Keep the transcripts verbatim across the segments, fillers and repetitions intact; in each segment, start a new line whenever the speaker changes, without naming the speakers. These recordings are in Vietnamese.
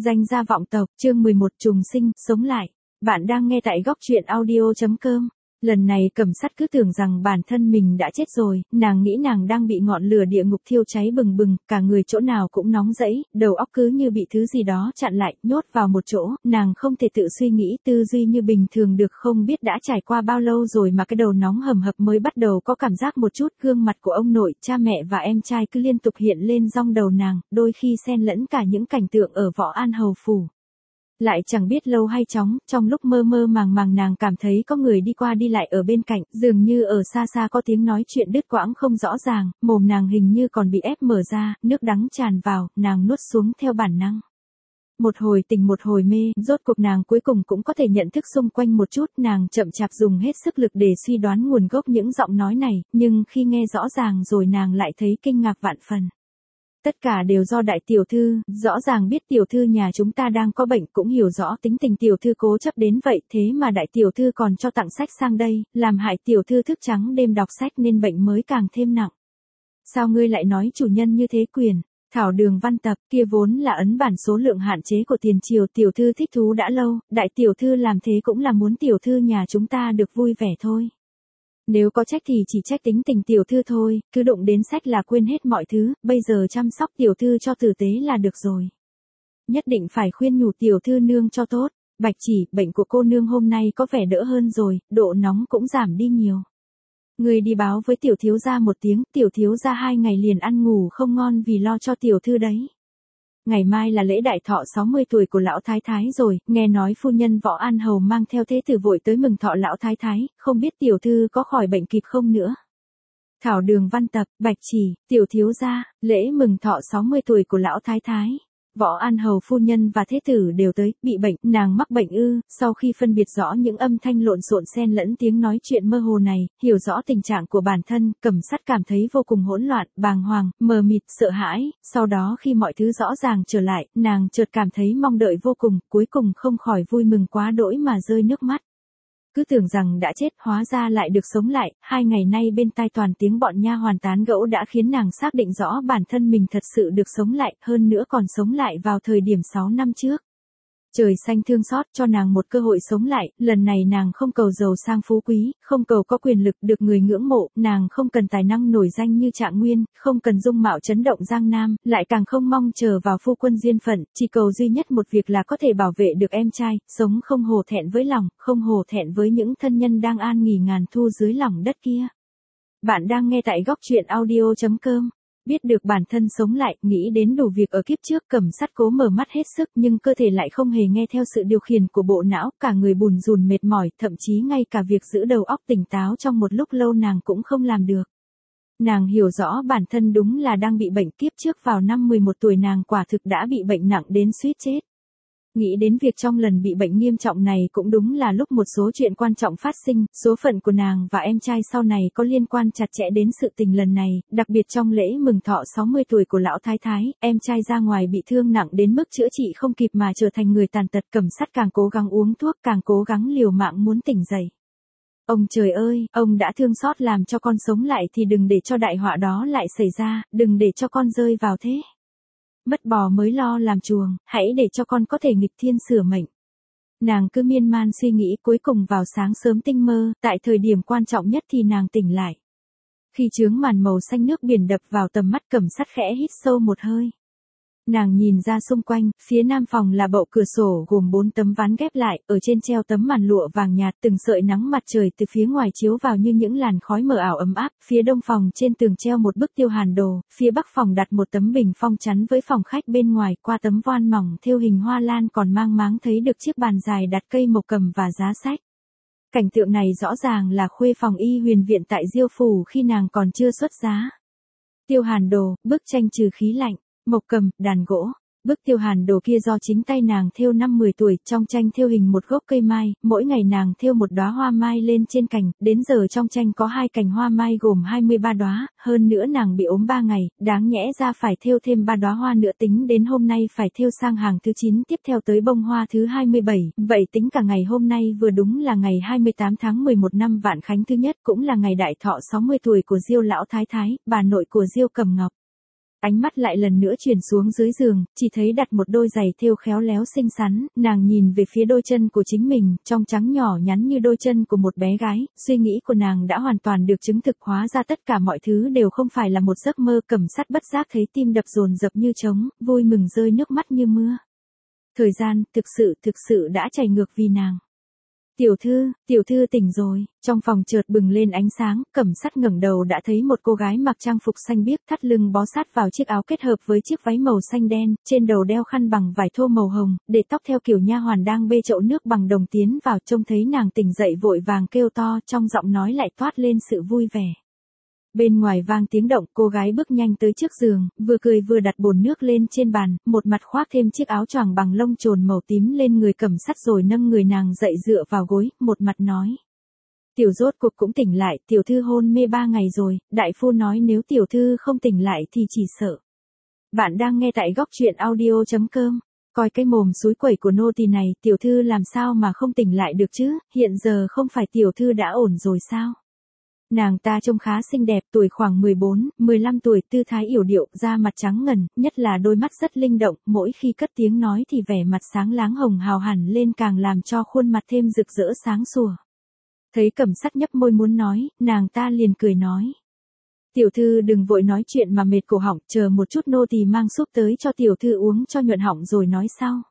Danh gia vọng tộc, chương mười một trùng sinh, sống lại. Bạn đang nghe tại góc truyện audio.com. Lần này Cẩm Sắt cứ tưởng rằng bản thân mình đã chết rồi, nàng nghĩ nàng đang bị ngọn lửa địa ngục thiêu cháy bừng bừng, cả người chỗ nào cũng nóng rẫy, đầu óc cứ như bị thứ gì đó chặn lại, nhốt vào một chỗ, nàng không thể tự suy nghĩ, tư duy như bình thường được. Không biết đã trải qua bao lâu rồi mà cái đầu nóng hầm hập mới bắt đầu có cảm giác một chút. Gương mặt của ông nội, cha mẹ và em trai cứ liên tục hiện lên trong đầu nàng, đôi khi xen lẫn cả những cảnh tượng ở Võ An Hầu Phủ. Lại chẳng biết lâu hay chóng, trong lúc mơ mơ màng màng nàng cảm thấy có người đi qua đi lại ở bên cạnh, dường như ở xa xa có tiếng nói chuyện đứt quãng không rõ ràng, mồm nàng hình như còn bị ép mở ra, nước đắng tràn vào, nàng nuốt xuống theo bản năng. Một hồi tỉnh một hồi mê, rốt cuộc nàng cuối cùng cũng có thể nhận thức xung quanh một chút, nàng chậm chạp dùng hết sức lực để suy đoán nguồn gốc những giọng nói này, nhưng khi nghe rõ ràng rồi nàng lại thấy kinh ngạc vạn phần. Tất cả đều do đại tiểu thư, rõ ràng biết tiểu thư nhà chúng ta đang có bệnh, cũng hiểu rõ tính tình tiểu thư cố chấp đến vậy, thế mà đại tiểu thư còn cho tặng sách sang đây, làm hại tiểu thư thức trắng đêm đọc sách nên bệnh mới càng thêm nặng. Sao ngươi lại nói chủ nhân như thế quyền? Thảo Đường văn tập kia vốn là ấn bản số lượng hạn chế của tiền triều, tiểu thư thích thú đã lâu, đại tiểu thư làm thế cũng là muốn tiểu thư nhà chúng ta được vui vẻ thôi. Nếu có trách thì chỉ trách tính tình tiểu thư thôi, cứ đụng đến sách là quên hết mọi thứ, bây giờ chăm sóc tiểu thư cho tử tế là được rồi. Nhất định phải khuyên nhủ tiểu thư nương cho tốt. Bạch Chỉ, bệnh của cô nương hôm nay có vẻ đỡ hơn rồi, độ nóng cũng giảm đi nhiều. Người đi báo với tiểu thiếu gia một tiếng, tiểu thiếu gia hai ngày liền ăn ngủ không ngon vì lo cho tiểu thư đấy. Ngày mai là lễ đại thọ sáu mươi tuổi của lão thái thái rồi, nghe nói phu nhân Võ An Hầu mang theo thế tử vội tới mừng thọ lão thái thái, không biết tiểu thư có khỏi bệnh kịp không nữa. Thảo Đường văn tập, Bạch Chỉ, tiểu thiếu gia, lễ mừng thọ sáu mươi tuổi của lão thái thái. Võ An Hầu phu nhân và thế tử đều tới, bị bệnh, nàng mắc bệnh ư? Sau khi phân biệt rõ những âm thanh lộn xộn xen lẫn tiếng nói chuyện mơ hồ này, hiểu rõ tình trạng của bản thân, Cẩm Sắt cảm thấy vô cùng hỗn loạn, bàng hoàng, mờ mịt, sợ hãi, sau đó khi mọi thứ rõ ràng trở lại, nàng chợt cảm thấy mong đợi vô cùng, cuối cùng không khỏi vui mừng quá đỗi mà rơi nước mắt. Cứ tưởng rằng đã chết, hóa ra lại được sống lại, hai ngày nay bên tai toàn tiếng bọn nha hoàn tán gẫu đã khiến nàng xác định rõ bản thân mình thật sự được sống lại, hơn nữa còn sống lại vào thời điểm sáu năm trước. Trời xanh thương xót cho nàng một cơ hội sống lại, lần này nàng không cầu giàu sang phú quý, không cầu có quyền lực được người ngưỡng mộ, nàng không cần tài năng nổi danh như Trạng Nguyên, không cần dung mạo chấn động Giang Nam, lại càng không mong chờ vào phu quân duyên phận, chỉ cầu duy nhất một việc là có thể bảo vệ được em trai, sống không hổ thẹn với lòng, không hổ thẹn với những thân nhân đang an nghỉ ngàn thu dưới lòng đất kia. Bạn đang nghe tại góc truyện audio.com. Biết được bản thân sống lại, nghĩ đến đủ việc ở kiếp trước, Cẩm Sắt cố mở mắt hết sức nhưng cơ thể lại không hề nghe theo sự điều khiển của bộ não, cả người bùn rùn mệt mỏi, thậm chí ngay cả việc giữ đầu óc tỉnh táo trong một lúc lâu nàng cũng không làm được. Nàng hiểu rõ bản thân đúng là đang bị bệnh, kiếp trước vào năm mười một tuổi nàng quả thực đã bị bệnh nặng đến suýt chết. Nghĩ đến việc trong lần bị bệnh nghiêm trọng này cũng đúng là lúc một số chuyện quan trọng phát sinh, số phận của nàng và em trai sau này có liên quan chặt chẽ đến sự tình lần này, đặc biệt trong lễ mừng thọ sáu mươi tuổi của lão thái thái, em trai ra ngoài bị thương nặng đến mức chữa trị không kịp mà trở thành người tàn tật. Cẩm Sắt càng cố gắng uống thuốc, càng cố gắng liều mạng muốn tỉnh dậy. Ông trời ơi, ông đã thương xót làm cho con sống lại thì đừng để cho đại họa đó lại xảy ra, đừng để cho con rơi vào thế. Mất bò mới lo làm chuồng, hãy để cho con có thể nghịch thiên sửa mệnh. Nàng cứ miên man suy nghĩ, cuối cùng vào sáng sớm tinh mơ, tại thời điểm quan trọng nhất thì nàng tỉnh lại. Khi chướng màn màu xanh nước biển đập vào tầm mắt, Cẩm Sắt khẽ hít sâu một hơi. Nàng nhìn ra xung quanh, phía nam phòng là bậu cửa sổ gồm bốn tấm ván ghép lại, ở trên treo tấm màn lụa vàng nhạt, từng sợi nắng mặt trời từ phía ngoài chiếu vào như những làn khói mờ ảo ấm áp. Phía đông phòng trên tường treo một bức Tiêu Hàn Đồ, phía bắc phòng đặt một tấm bình phong chắn với phòng khách bên ngoài, qua tấm voan mỏng thêu hình hoa lan còn mang máng thấy được chiếc bàn dài đặt cây mộc cầm và giá sách. Cảnh tượng này rõ ràng là khuê phòng y huyền viện tại Diêu phủ khi nàng còn chưa xuất giá. Tiêu Hàn Đồ, bức tranh trừ khí lạnh. Mộc cầm, đàn gỗ. Bức Tiêu Hàn Đồ kia do chính tay nàng thêu năm mười tuổi, trong tranh thêu hình một gốc cây mai, mỗi ngày nàng thêu một đóa hoa mai lên trên cành, đến giờ trong tranh có hai cành hoa mai gồm hai mươi ba đóa, hơn nữa nàng bị ốm ba ngày, đáng nhẽ ra phải thêu thêm ba đóa hoa nữa, tính đến hôm nay phải thêu sang hàng thứ chín, tiếp theo tới bông hoa thứ hai mươi bảy, vậy tính cả ngày hôm nay vừa đúng là ngày hai mươi tám tháng mười một năm Vạn Khánh thứ nhất, cũng là ngày đại thọ sáu mươi tuổi của Diêu lão thái thái, bà nội của Diêu Cẩm Ngọc. Ánh mắt lại lần nữa chuyển xuống dưới giường, chỉ thấy đặt một đôi giày thêu khéo léo xinh xắn, nàng nhìn về phía đôi chân của chính mình, trong trắng nhỏ nhắn như đôi chân của một bé gái, suy nghĩ của nàng đã hoàn toàn được chứng thực, hóa ra tất cả mọi thứ đều không phải là một giấc mơ. Cẩm Sắt bất giác thấy tim đập dồn dập như trống, vui mừng rơi nước mắt như mưa. Thời gian, thực sự, thực sự đã chảy ngược vì nàng. Tiểu thư, tiểu thư tỉnh rồi, trong phòng chợt bừng lên ánh sáng, Cẩm Sắt ngẩng đầu đã thấy một cô gái mặc trang phục xanh biếc, thắt lưng bó sát vào chiếc áo kết hợp với chiếc váy màu xanh đen, trên đầu đeo khăn bằng vải thô màu hồng, để tóc theo kiểu nha hoàn đang bê chậu nước bằng đồng tiến vào. Trông thấy nàng tỉnh dậy vội vàng kêu to, trong giọng nói lại toát lên sự vui vẻ. Bên ngoài vang tiếng động, cô gái bước nhanh tới trước giường, vừa cười vừa đặt bồn nước lên trên bàn, một mặt khoác thêm chiếc áo choàng bằng lông trồn màu tím lên người Cẩm Sắt rồi nâng người nàng dậy dựa vào gối, một mặt nói. Tiểu rốt cuộc cũng tỉnh lại, tiểu thư hôn mê ba ngày rồi, đại phu nói nếu tiểu thư không tỉnh lại thì chỉ sợ. Bạn đang nghe tại góc truyện audio chấm com. Coi cái mồm xúi quẩy của nô tỳ này, tiểu thư làm sao mà không tỉnh lại được chứ, hiện giờ không phải tiểu thư đã ổn rồi sao? Nàng ta trông khá xinh đẹp, tuổi khoảng mười bốn, mười lăm tuổi, tư thái yểu điệu, da mặt trắng ngần, nhất là đôi mắt rất linh động, mỗi khi cất tiếng nói thì vẻ mặt sáng láng hồng hào hẳn lên càng làm cho khuôn mặt thêm rực rỡ sáng sủa. Thấy Cẩm Sắt nhấp môi muốn nói, nàng ta liền cười nói. Tiểu thư đừng vội nói chuyện mà mệt cổ họng, chờ một chút nô tỳ mang súp tới cho tiểu thư uống cho nhuận họng rồi nói sau.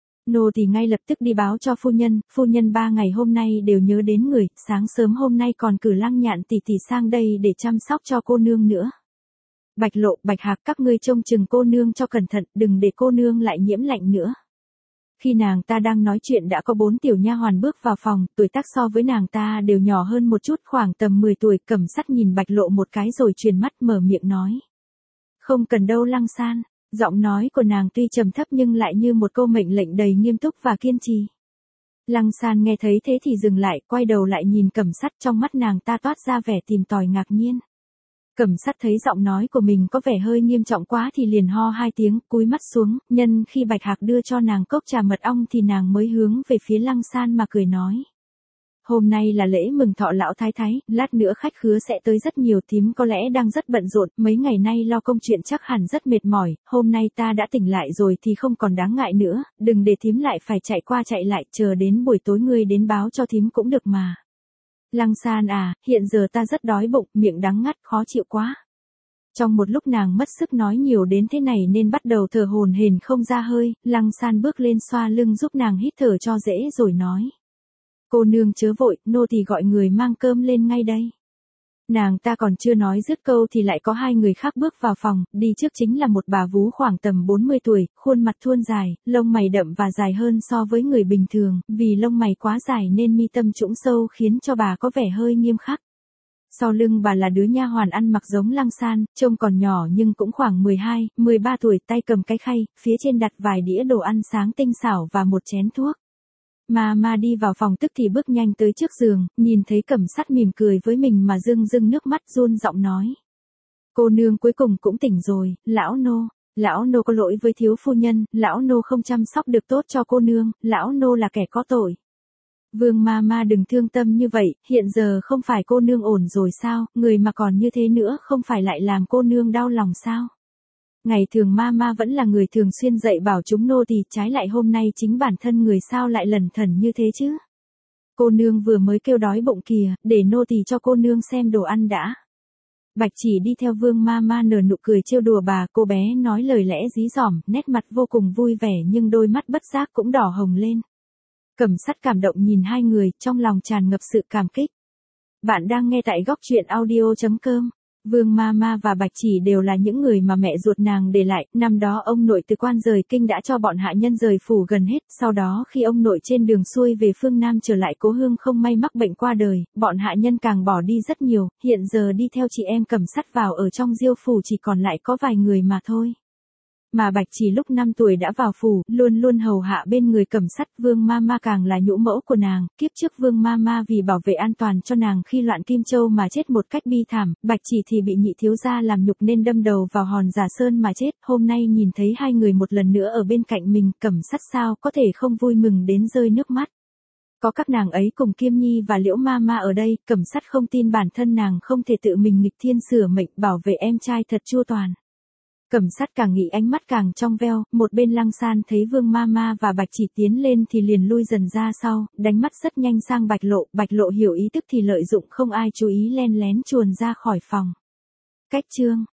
Nô tỳ ngay lập tức đi báo cho phu nhân, phu nhân ba ngày hôm nay đều nhớ đến người, sáng sớm hôm nay còn cử Lăng Nhạn tỷ tỷ sang đây để chăm sóc cho cô nương nữa. Bạch Lộ, Bạch Hạc, các ngươi trông chừng cô nương cho cẩn thận, đừng để cô nương lại nhiễm lạnh nữa. Khi nàng ta đang nói chuyện đã có bốn tiểu nha hoàn bước vào phòng, tuổi tác so với nàng ta đều nhỏ hơn một chút, khoảng tầm mười tuổi. Cẩm Sắt nhìn Bạch Lộ một cái rồi truyền mắt mở miệng nói. Không cần đâu Lăng San. Giọng nói của nàng tuy trầm thấp nhưng lại như một câu mệnh lệnh đầy nghiêm túc và kiên trì. Lăng San nghe thấy thế thì dừng lại, quay đầu lại nhìn Cẩm Sắt, trong mắt nàng ta toát ra vẻ tìm tòi ngạc nhiên. Cẩm Sắt thấy giọng nói của mình có vẻ hơi nghiêm trọng quá thì liền ho hai tiếng, cúi mắt xuống, nhân khi Bạch Hạc đưa cho nàng cốc trà mật ong thì nàng mới hướng về phía Lăng San mà cười nói. Hôm nay là lễ mừng thọ lão thái thái, lát nữa khách khứa sẽ tới rất nhiều, thím có lẽ đang rất bận rộn, mấy ngày nay lo công chuyện chắc hẳn rất mệt mỏi, hôm nay ta đã tỉnh lại rồi thì không còn đáng ngại nữa, đừng để thím lại phải chạy qua chạy lại, chờ đến buổi tối ngươi đến báo cho thím cũng được mà. Lăng San à, hiện giờ ta rất đói bụng, miệng đắng ngắt, khó chịu quá. Trong một lúc nàng mất sức nói nhiều đến thế này nên bắt đầu thở hổn hển không ra hơi, Lăng San bước lên xoa lưng giúp nàng hít thở cho dễ rồi nói. Cô nương chớ vội, nô tỳ gọi người mang cơm lên ngay đây. Nàng ta còn chưa nói dứt câu thì lại có hai người khác bước vào phòng, đi trước chính là một bà vú khoảng tầm bốn mươi tuổi, khuôn mặt thuôn dài, lông mày đậm và dài hơn so với người bình thường, vì lông mày quá dài nên mi tâm trũng sâu khiến cho bà có vẻ hơi nghiêm khắc. Sau lưng bà là đứa nha hoàn ăn mặc giống Lăng San, trông còn nhỏ nhưng cũng khoảng mười hai, mười ba tuổi, tay cầm cái khay, phía trên đặt vài đĩa đồ ăn sáng tinh xảo và một chén thuốc. Mà mà đi vào phòng tức thì bước nhanh tới trước giường, nhìn thấy Cẩm Sắt mỉm cười với mình mà rưng rưng nước mắt run giọng nói. Cô nương cuối cùng cũng tỉnh rồi, lão nô, lão nô có lỗi với thiếu phu nhân, lão nô không chăm sóc được tốt cho cô nương, lão nô là kẻ có tội. Vương ma ma đừng thương tâm như vậy, hiện giờ không phải cô nương ổn rồi sao, người mà còn như thế nữa không phải lại làm cô nương đau lòng sao. Ngày thường ma ma vẫn là người thường xuyên dạy bảo chúng nô tỳ, trái lại hôm nay chính bản thân người sao lại lẩn thẩn như thế chứ. Cô nương vừa mới kêu đói bụng kìa, để nô tỳ cho cô nương xem đồ ăn đã. Bạch Chỉ đi theo Vương ma ma nở nụ cười trêu đùa bà, cô bé nói lời lẽ dí dỏm, nét mặt vô cùng vui vẻ nhưng đôi mắt bất giác cũng đỏ hồng lên. Cẩm Sắt cảm động nhìn hai người, trong lòng tràn ngập sự cảm kích. Bạn đang nghe tại góc truyện audio chấm com. Vương ma ma và Bạch Chỉ đều là những người mà mẹ ruột nàng để lại, năm đó ông nội từ quan rời kinh đã cho bọn hạ nhân rời phủ gần hết, sau đó khi ông nội trên đường xuôi về phương Nam trở lại cố hương không may mắc bệnh qua đời, bọn hạ nhân càng bỏ đi rất nhiều, hiện giờ đi theo chị em Cẩm Sắt vào ở trong Diêu phủ chỉ còn lại có vài người mà thôi. Mà Bạch Chỉ lúc năm tuổi đã vào phủ, luôn luôn hầu hạ bên người Cẩm Sắt, Vương ma ma càng là nhũ mẫu của nàng, kiếp trước Vương ma ma vì bảo vệ an toàn cho nàng khi loạn Kim Châu mà chết một cách bi thảm, Bạch Chỉ thì bị nhị thiếu gia làm nhục nên đâm đầu vào hòn Giả Sơn mà chết, hôm nay nhìn thấy hai người một lần nữa ở bên cạnh mình, Cẩm Sắt sao có thể không vui mừng đến rơi nước mắt. Có các nàng ấy cùng Kiêm Nhi và Liễu ma ma ở đây, Cẩm Sắt không tin bản thân nàng không thể tự mình nghịch thiên sửa mệnh bảo vệ em trai thật chu toàn. Cẩm Sát càng nghĩ ánh mắt càng trong veo, một bên Lăng San thấy Vương Mama và Bạch Chỉ tiến lên thì liền lui dần ra sau, đánh mắt rất nhanh sang Bạch Lộ, Bạch Lộ hiểu ý tức thì lợi dụng không ai chú ý len lén chuồn ra khỏi phòng. Cách chương